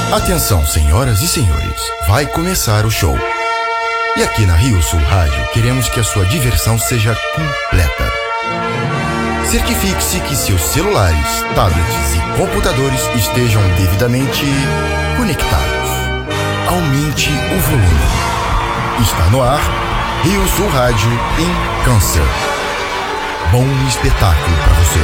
Atenção, senhoras e senhores, vai começar o show. E aqui na Rio Sul Rádio queremos que a sua diversão seja completa. Certifique-se que seus celulares, tablets e computadores estejam devidamente conectados. Aumente o volume. Está no ar Rio Sul Rádio em Câncer. Bom espetáculo para você.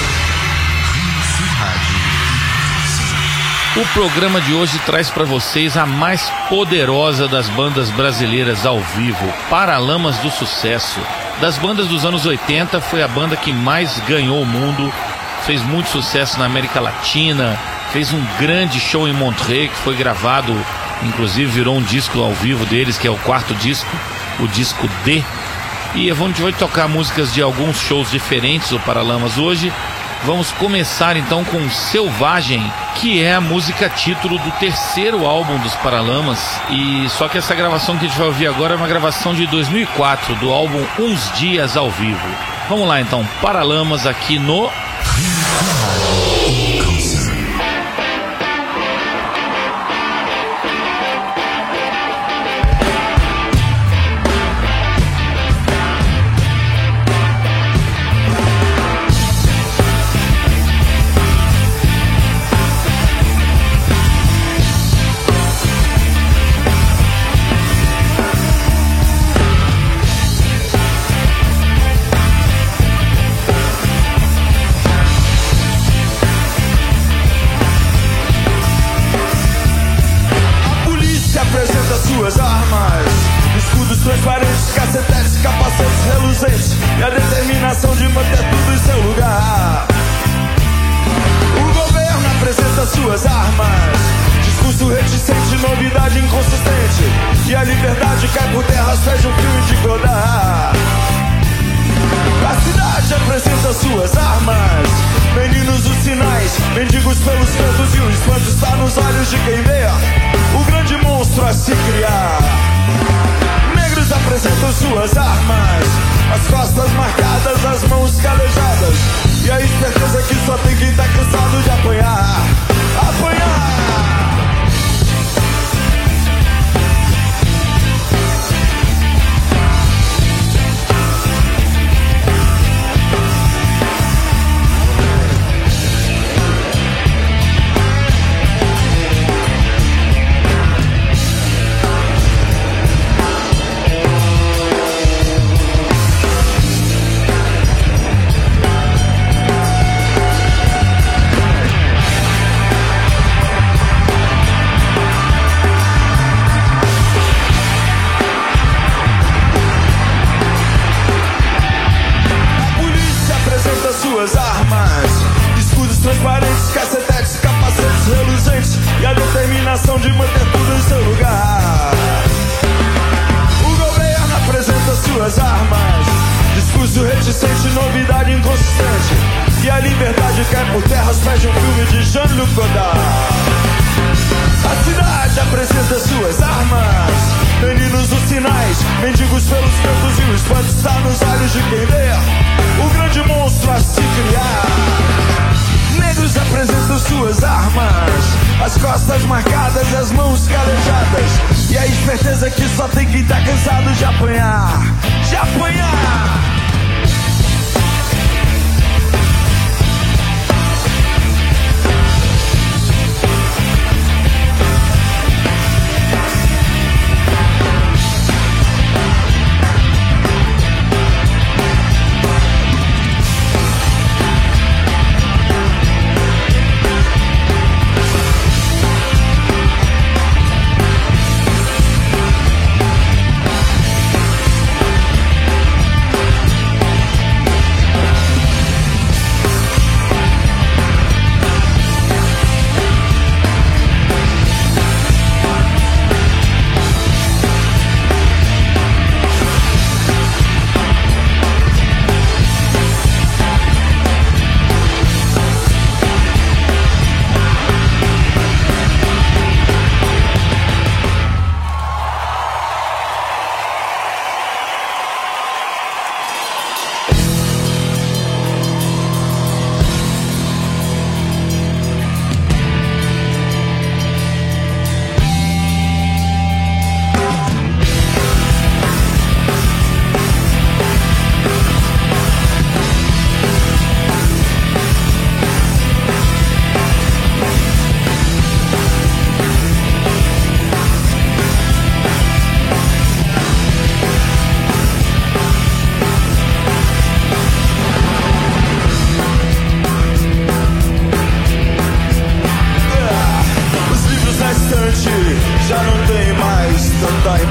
O programa de hoje traz para vocês a mais poderosa das bandas brasileiras ao vivo, Paralamas do Sucesso. Das bandas dos anos 80, foi a banda que mais ganhou o mundo, fez muito sucesso na América Latina, fez um grande show em Montreux, que foi gravado, inclusive virou um disco ao vivo deles, que é o quarto disco, o disco D. E a gente vai tocar músicas de alguns shows diferentes do Paralamas hoje. Vamos começar então com Selvagem, que é a música título do terceiro álbum dos Paralamas. E só que essa gravação que a gente vai ouvir agora é uma gravação de 2004, do álbum Uns Dias ao Vivo. Vamos lá então, Paralamas aqui no... Transparentes, cacetetes, capacetes reluzentes e a determinação de manter tudo em seu lugar. O governo apresenta suas armas, discurso reticente, novidade inconsistente, e a liberdade cai por terra, seja um filme de Godard. A cidade apresenta suas armas, meninos os sinais, mendigos pelos cantos, e o espanto está nos olhos de quem vê o grande monstro a se criar. Negros apresentam suas armas, as costas marcadas, as mãos calejadas, e a esperteza que só tem quem tá cansado de apanhar. Apanhar! Transparentes, cacetetes, capacetes reluzentes e a determinação de manter tudo em seu lugar. O governo apresenta suas armas, discurso reticente, novidade inconsistente, e a liberdade cai por terra aos pés de um filme de Jean-Luc Godard. A cidade apresenta suas armas, meninos os sinais, mendigos pelos cantos, e o espanto está nos olhos de quem vê o grande monstro a se criar. Negros apresentam suas armas, as costas marcadas, as mãos calejadas, e a esperteza que só tem quem tá cansado de apanhar. De apanhar!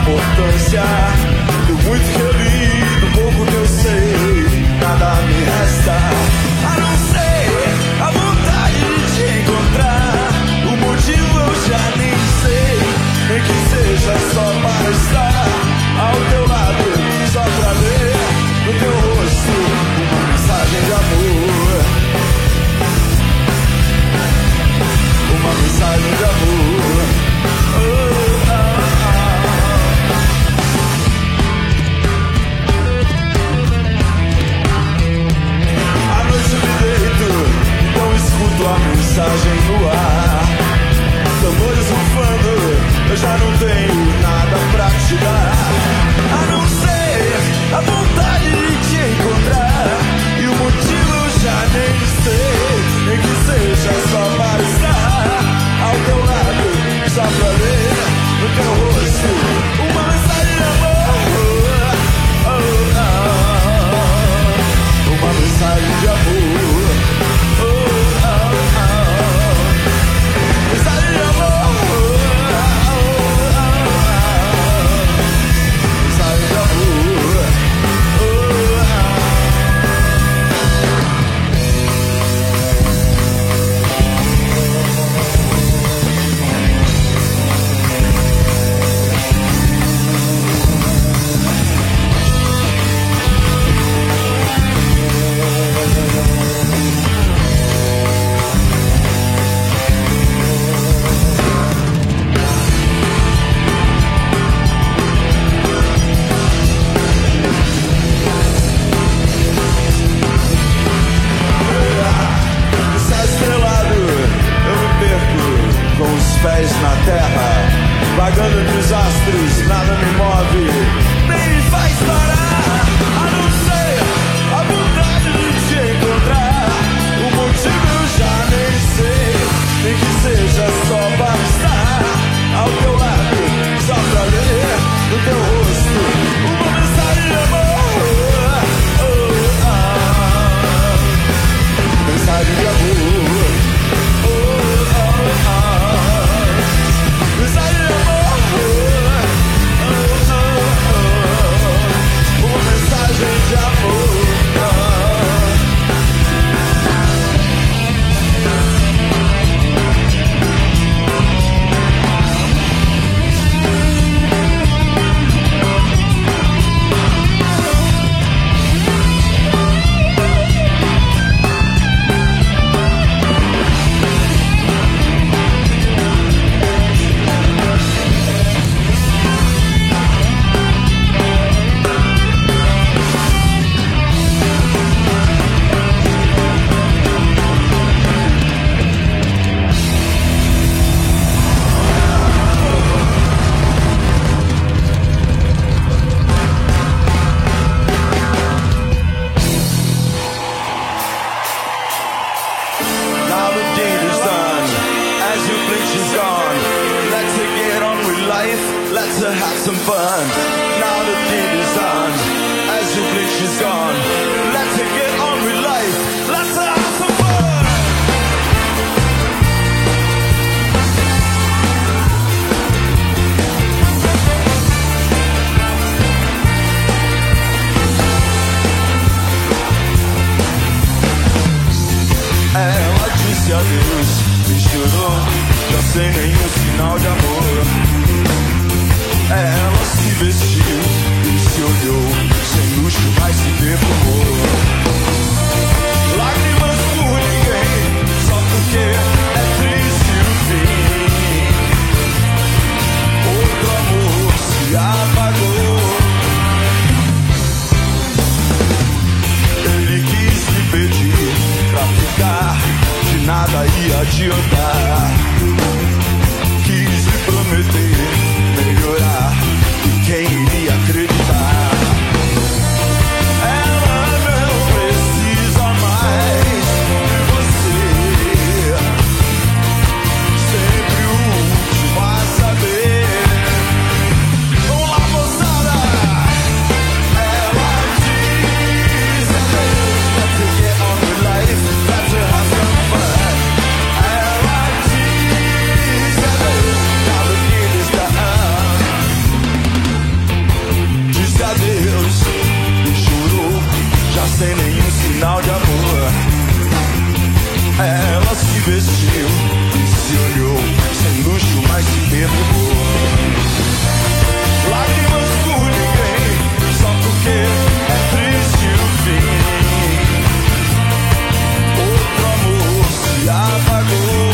importância do muito que eu li, do pouco que eu sei, nada me resta a não ser a vontade de te encontrar. O motivo eu já nem sei, nem que seja só para estar ao teu lado, só pra ler no teu rosto uma mensagem de amor, uma mensagem de amor. À noite eu me deito, então escuto a mensagem no ar. Tambores rufando, eu já não tenho nada pra te dar, a não ser a vontade de te encontrar. E o motivo eu já nem sei, nem que seja só para estar ao teu lado, só pra ler no teu rosto uma mensagem de amor, uma mensagem de amor, mensagem de amor. Pés na terra, vagando entre os astros, nada me move, nem me faz parar, a não ser a vontade de te encontrar. O motivo eu já nem sei, nem que seja só para estar ao teu lado, só pra ler no teu rosto uma mensagem de amor, mensagem de amor. Mensagem de amor, uma mensagem de amor. Sem nenhum sinal de amor, ela se vestiu e se olhou, sem luxo, mas se perfumou. Lágrimas por ninguém, só porque é triste o fim. Outro amor se apagou. Ele quis me pedir pra ficar, de nada ia adiantar. Quis me prometer melhorar, e quem derrubou. Lágrimas por ninguém, só porque é triste o fim. Outro amor se apagou.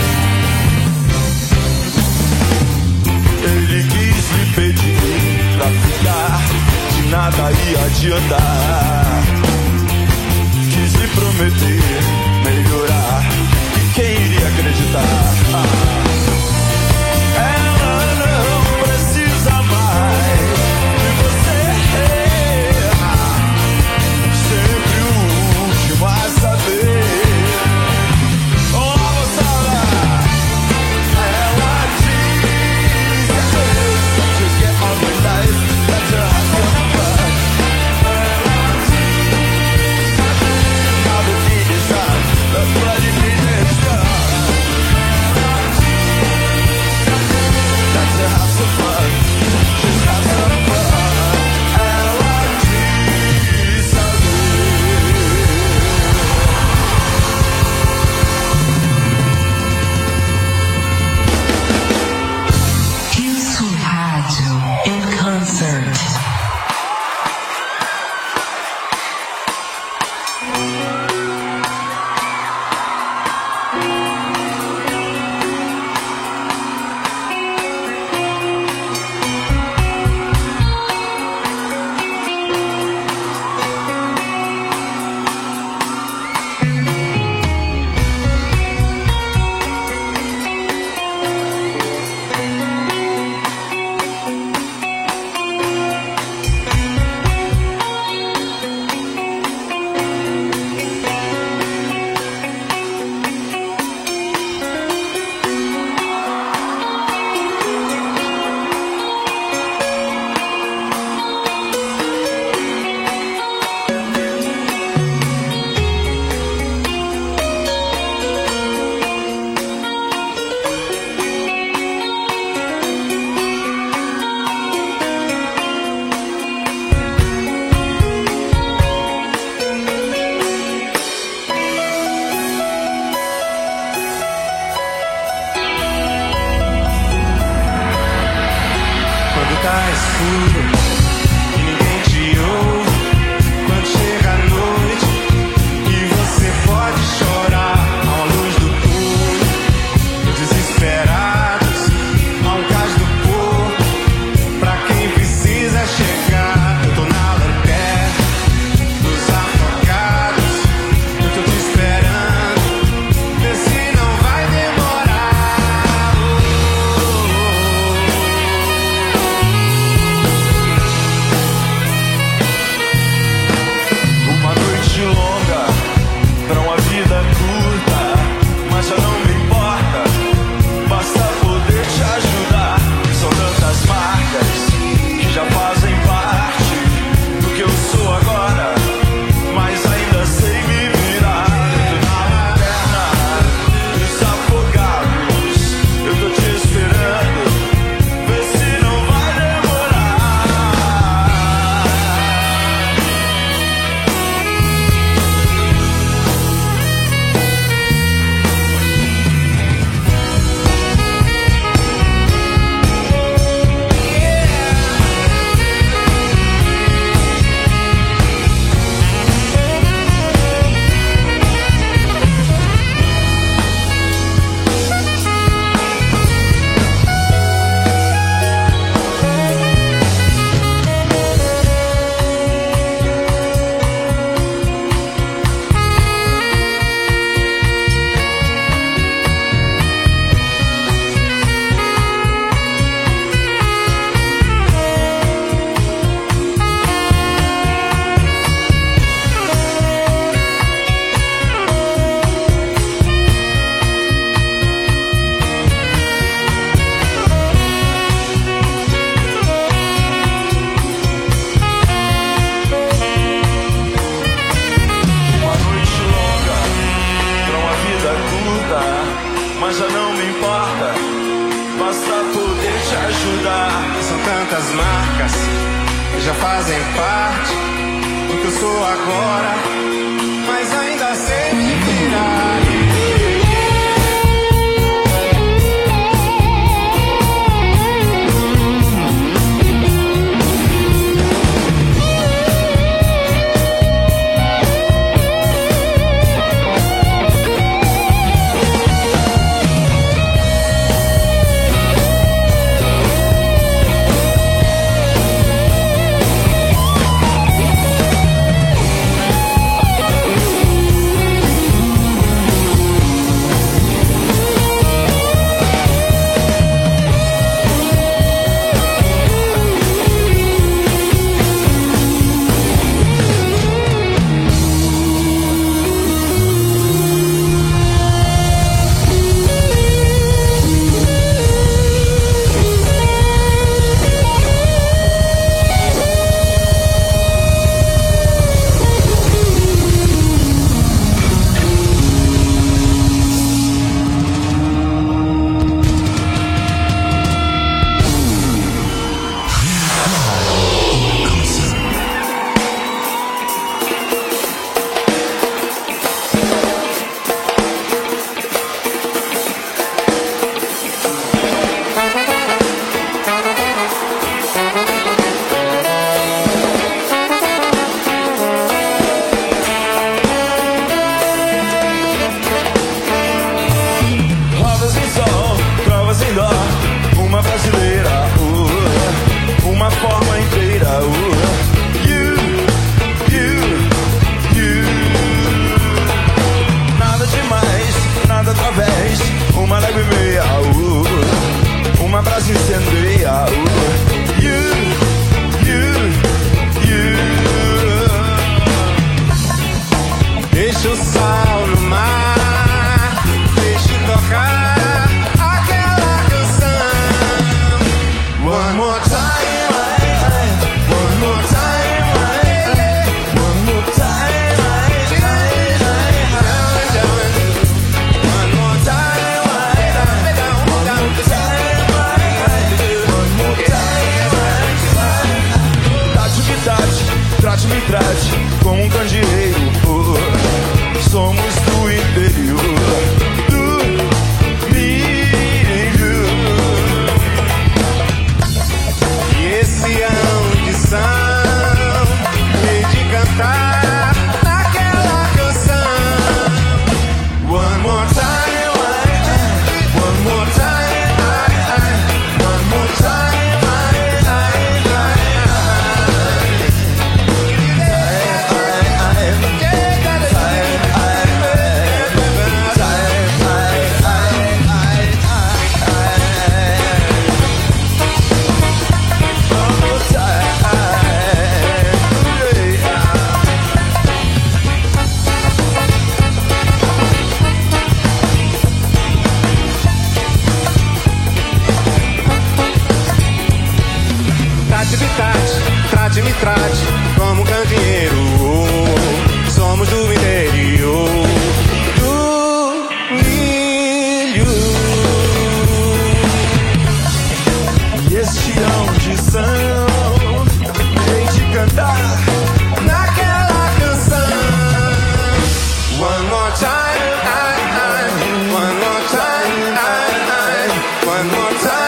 Ele quis lhe pedir pra ficar, que nada ia adiantar. Quis lhe prometer melhorar, e quem iria acreditar? Ela não precisa mais de você. Sempre o último a saber. Oh, moçada, ela diz to get on with life, that's her husband. Ela diz now the deed is done, the bloody deed is done. That's her have some fun, just have some fun. Ela diz Isso Rádio in concert. quando tá escuro e ninguém te ouve, quando chega a noite e você pode chorar à luz do puro, desesperados ao cais do corpo, pra quem precisa chegar. Eu tô na lanterna dos afogados, eu tô te esperando, vê se não vai demorar. Uma noite longa pra uma vida curta, mas já não me importa, basta poder te ajudar. São tantas marcas que já fazem parte do que eu sou agora, mas ainda sei me virar. Eu tô na lanterna dos afogados, eu tô te esperando, vê se não vai demorar. Uma noite longa pra uma vida curta, mas já não me importa, basta poder te ajudar. São tantas marcas que já fazem parte do que eu sou agora, mas ainda sei me virar. trate como candeeiro. Somos do interior do milho. E este audição vem te cantar naquela canção. One more time, one more time, one more time.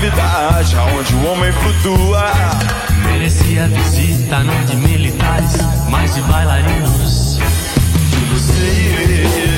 gravidade aonde o homem flutua. Merecia visita não de militares, mas de bailarinos. De você.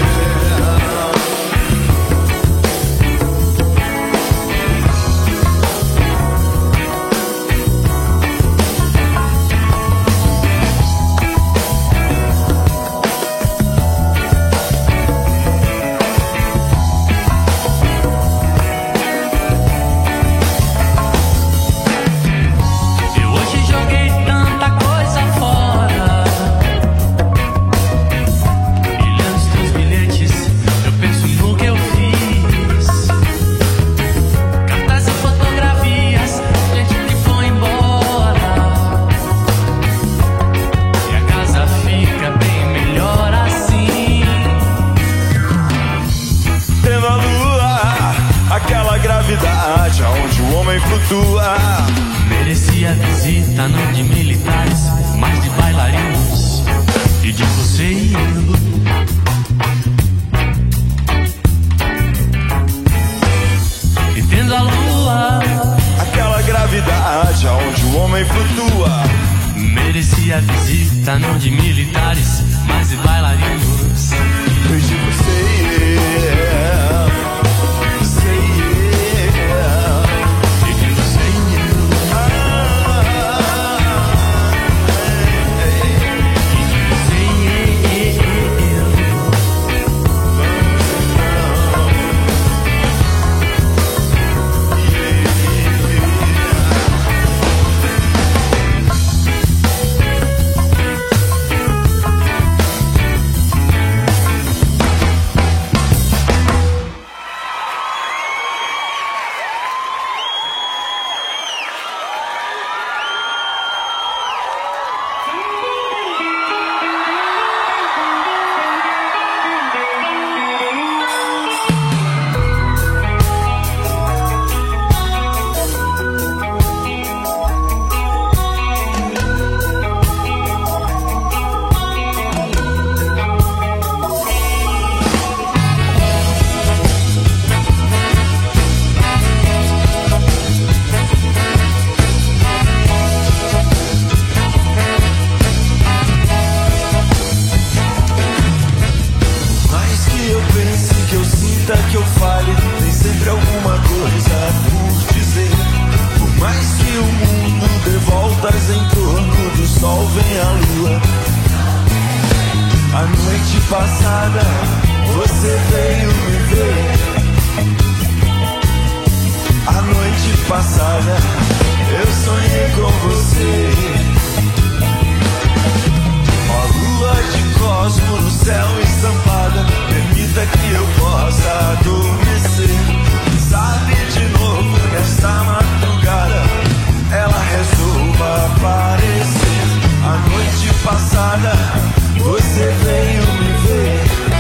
Aonde o homem flutua. Merecia visita não de militares, mas de bailarinos. E de você e eu. E tendo a lua, aquela gravidade aonde o homem flutua. Merecia visita não de militares, mas de bailarinos. E de você. Que eu fale, tem sempre alguma coisa por dizer. Por mais que o mundo dê voltas em torno do sol, vem a lua. A noite passada você veio me ver. A noite passada eu sonhei com você. Ó lua de cosmo no céu estampada, permita que eu possa adormecer. Sabe de novo nesta madrugada, ela resolva aparecer. A noite passada você veio me ver.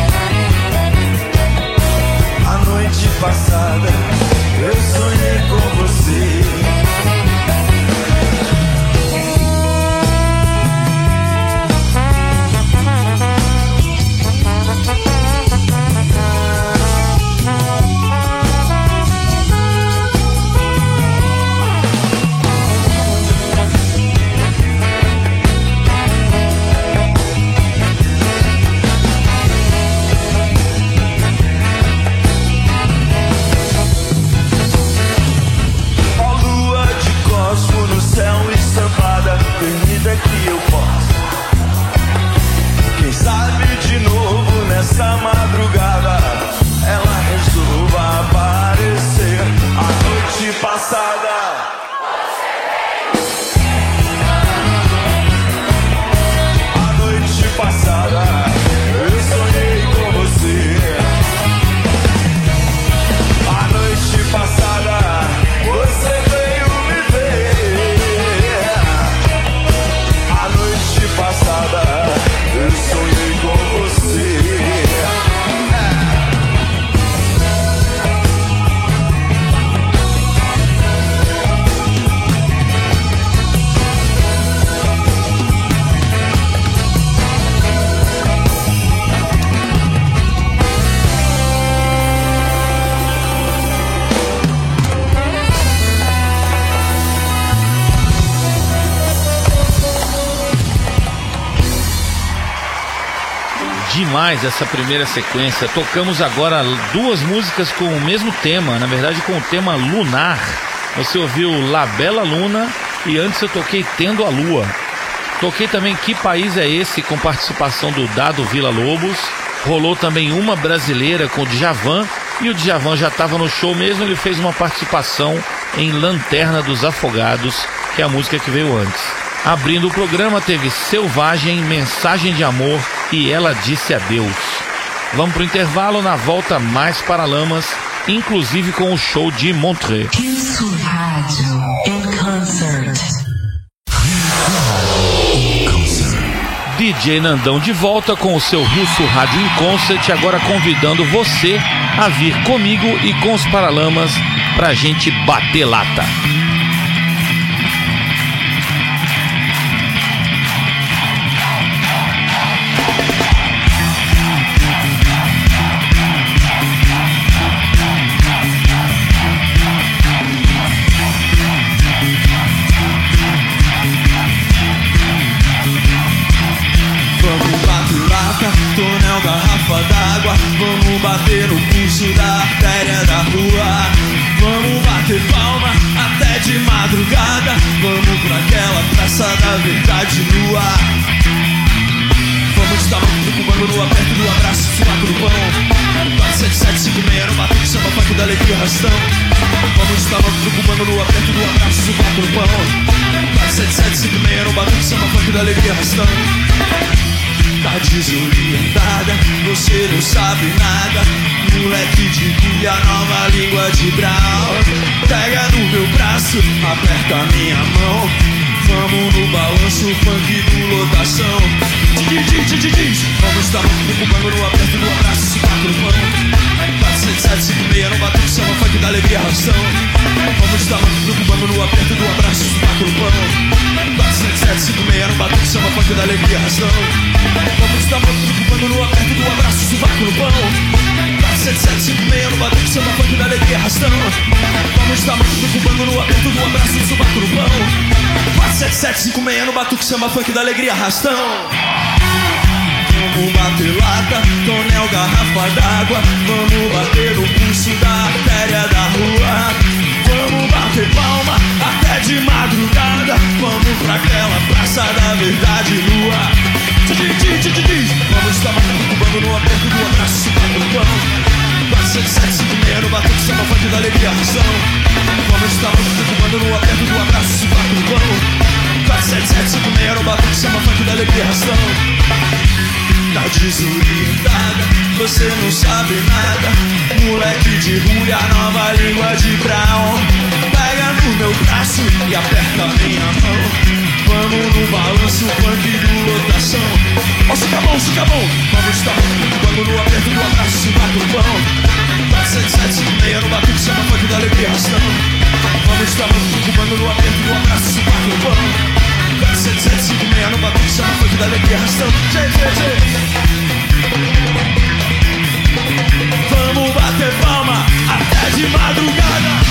A noite passada eu sonhei com você. demais essa primeira sequência. Tocamos agora duas músicas com o mesmo tema, na verdade com o tema lunar. Você ouviu La Bella Luna e antes eu toquei Tendo a Lua. Toquei também Que País é Esse, com participação do Dado Villa-Lobos. Rolou também uma brasileira com o Djavan, e o Djavan já estava no show mesmo, ele fez uma participação em Lanterna dos Afogados, que é a música que veio antes. Abrindo o programa teve Selvagem, Mensagem de Amor e Ela Disse Adeus. Vamos pro intervalo, na volta mais Paralamas, inclusive com o show de Montreux. Rio Rádio em concert. DJ Nandão de volta com o seu Rio Sul Rádio em Concert, agora convidando você a vir comigo e com os Paralamas pra gente bater lata. Tonel, garrafa d'água, vamos bater no pulso da artéria da rua. Vamos bater palma até de madrugada, vamos pra aquela praça da verdade nua. Vamos estar preocupando no aperto do abraço, suaco no pão. 47756 no batuque, samba, funk da alegria, rastão. Vamos estar preocupando no aperto do abraço, suaco no pão. 47756 no batuque, samba, funk da alegria, rastão. Tá desorientada, você não sabe nada. Moleque de guia, nova língua de Brown. Pega no meu braço, aperta minha mão. Vamos no balanço, funk do lotação. Vamos estar preocupando no aperto do abraço, se quatro no pão. 47756 no batuque, samba, funk da alegria, ração. Vamos estar preocupando no aperto do abraço, se quatro no pão. 47756 no batuque, samba, funk da alegria, ração. Vamos estar preocupando no aperto do abraço, sovaco no pão. 47756 no batuque, samba, funk da alegria, rastão. Vamos estar preocupando no aperto do abraço, sovaco no pão. 47756 no batuque, samba, funk da alegria, rastão. Vamos bater lata, tonel, garrafa d'água. Vamos bater no pulso da artéria da rua. Vamos bater palma até de madrugada. Vamos pra aquela praça da verdade nua. Vamos estar preocupando no aperto do abraço, subindo no pão. 47756 no batuque, samba, funk da alegria, ração. Vamos estar preocupando no aperto do abraço, subindo no pão. 47756 no batuque, samba, funk da alegria, ração. Tá desorientada, você não sabe nada. Moleque de rua, nova língua de Brown. Pega no meu braço e aperta minha mão. Vamos no balanço, funk do lotação. Ó, fica bom. Vamos estar preocupando no aperto do abraço, se bate no pão. 47756 no batuque, samba, funk da alegria, ração. Vamos estar preocupando no aperto do abraço, se bate no pão. 47756 no batuque, samba, funk da alegria, ração. Vamos bater palma até de madrugada.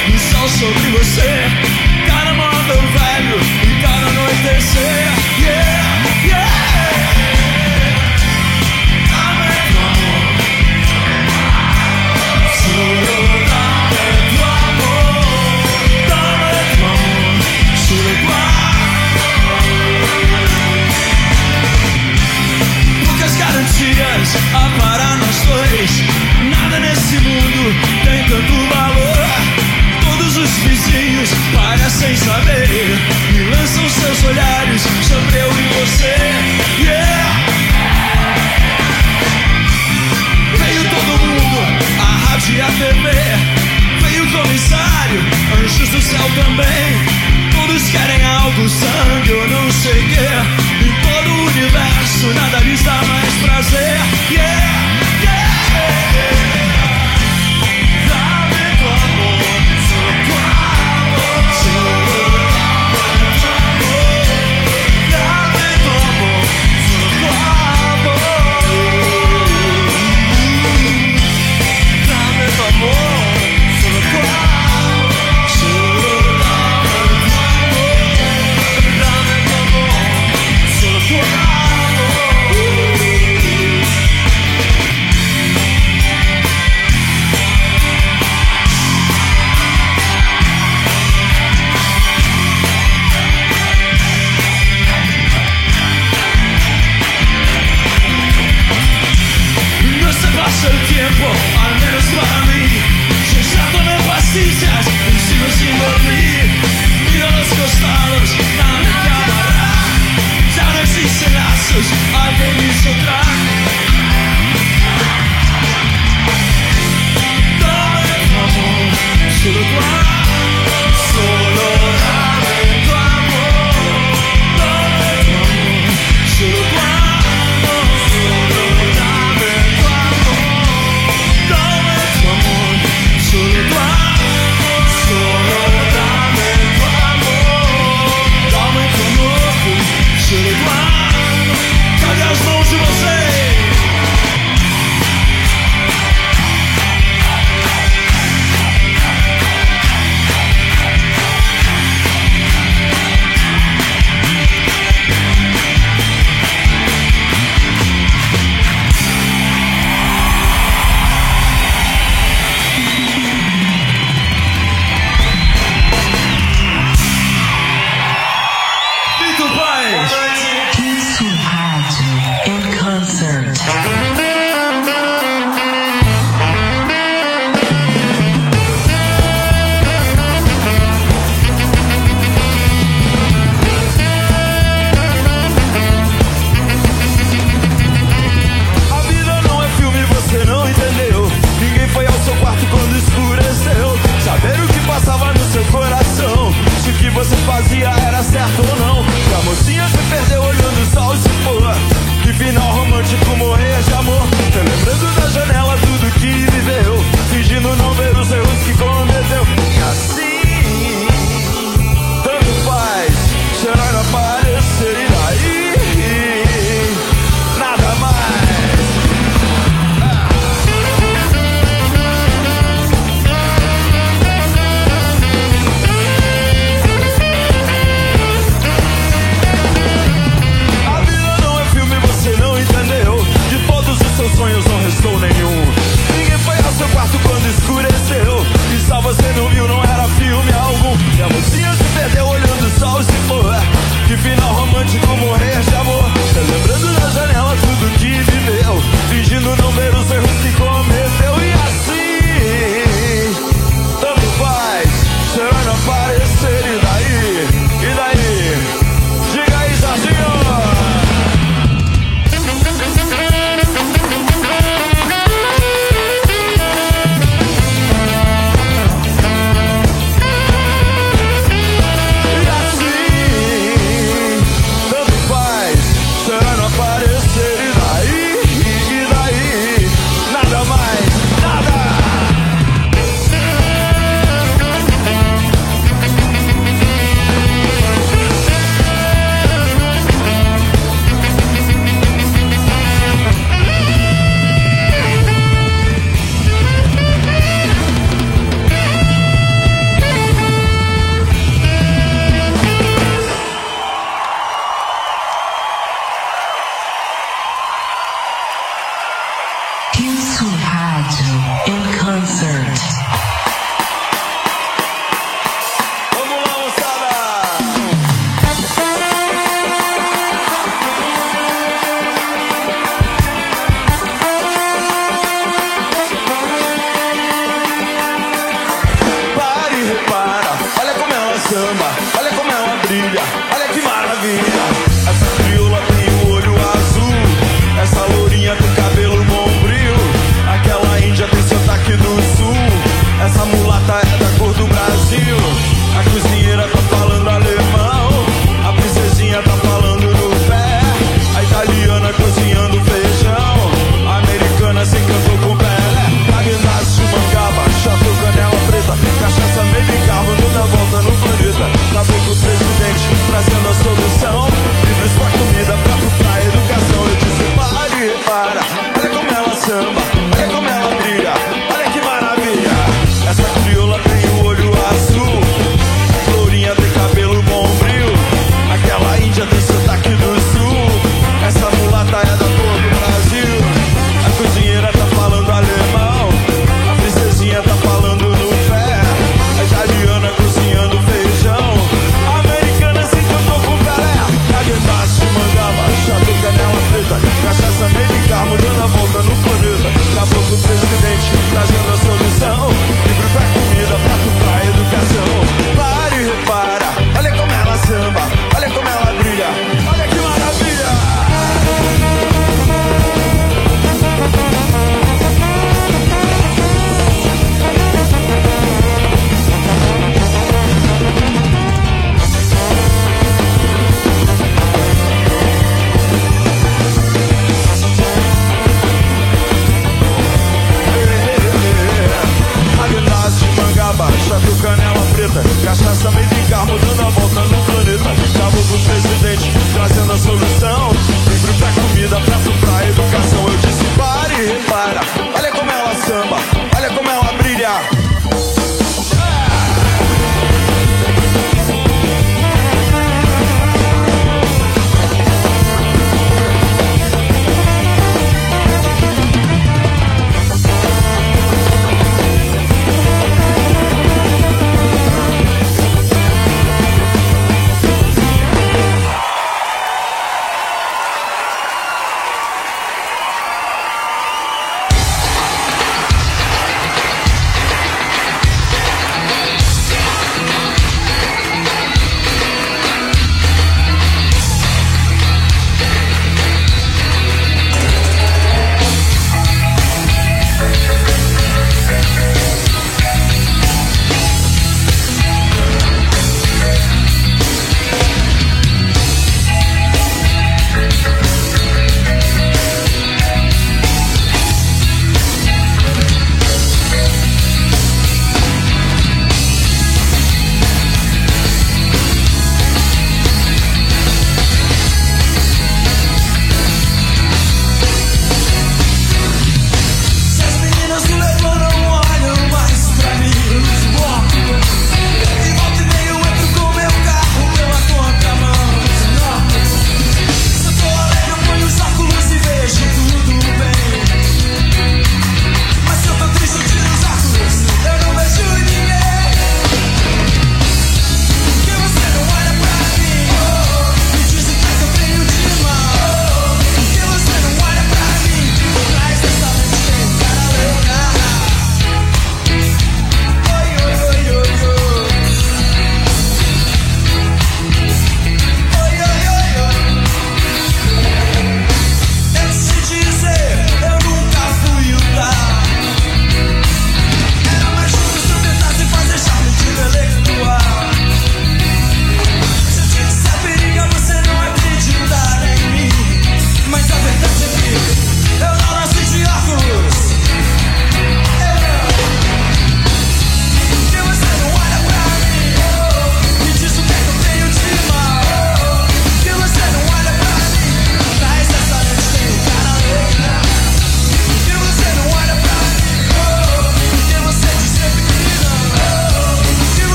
o sol sobre você. Cada móvel velho e cada anoitecer. Yeah, yeah. Dame tu amor, solo dame tu amor, dame tu amor, solo poucas garantias para nós dois. Nada nesse mundo tem tanto valor. Todos os vizinhos parecem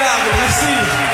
obrigado, merci.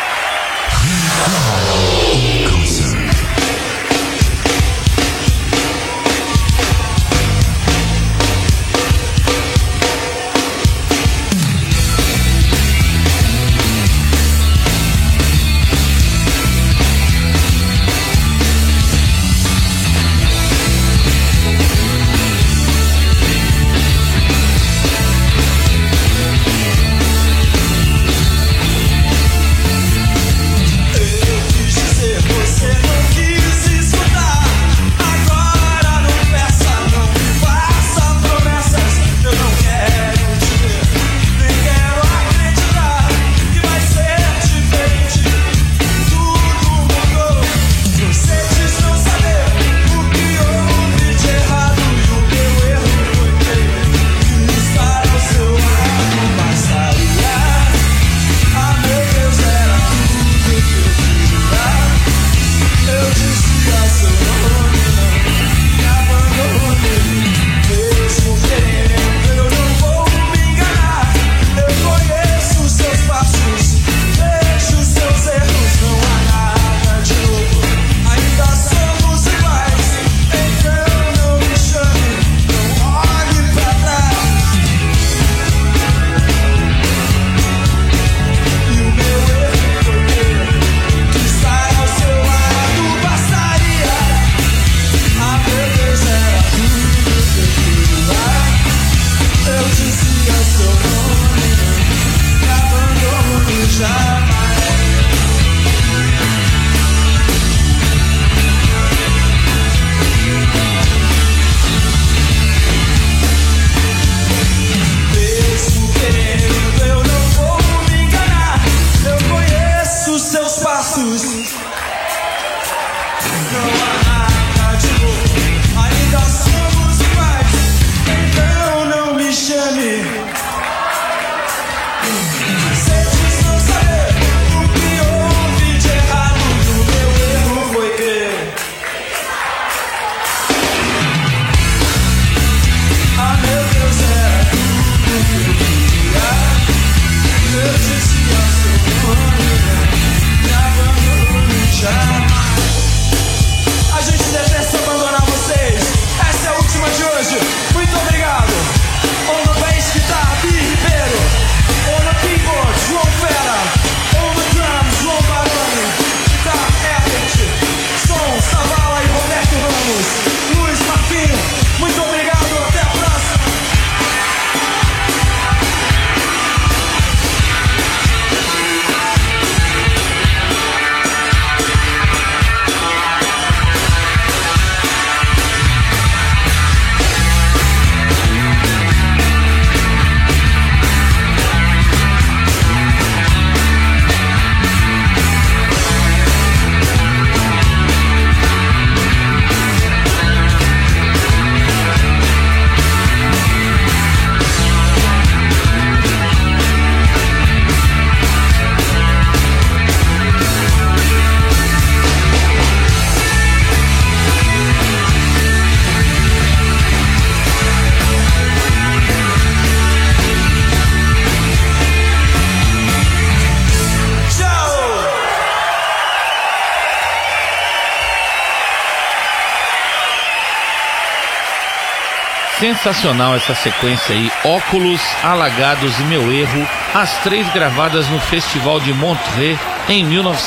Sensacional essa sequência aí, Óculos, Alagados e Meu Erro, as três gravadas no Festival de Montreux em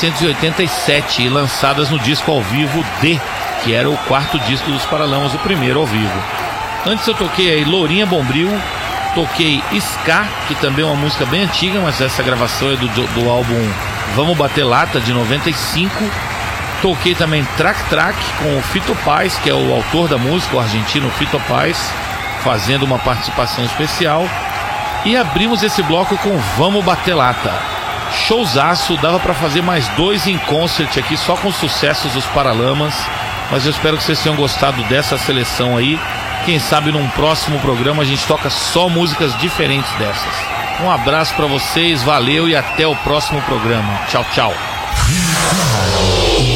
1987 e lançadas no disco ao vivo D, que era o quarto disco dos Paralamas, o primeiro ao vivo. Antes eu toquei aí Lourinha Bombril, toquei Ska, que também é uma música bem antiga, mas essa gravação é do álbum Vamos Bater Lata, de 95. Toquei também Trac Trac com o Fito Paz, que é o autor da música, o argentino Fito Paz, fazendo uma participação especial. E abrimos esse bloco com Vamos Bater Lata. Showzaço, dava pra fazer mais 2 em concert aqui, só com sucessos dos Paralamas. Mas eu espero que vocês tenham gostado dessa seleção aí. Quem sabe num próximo programa a gente toca só músicas diferentes dessas. Um abraço pra vocês, valeu e até o próximo programa. Tchau, tchau.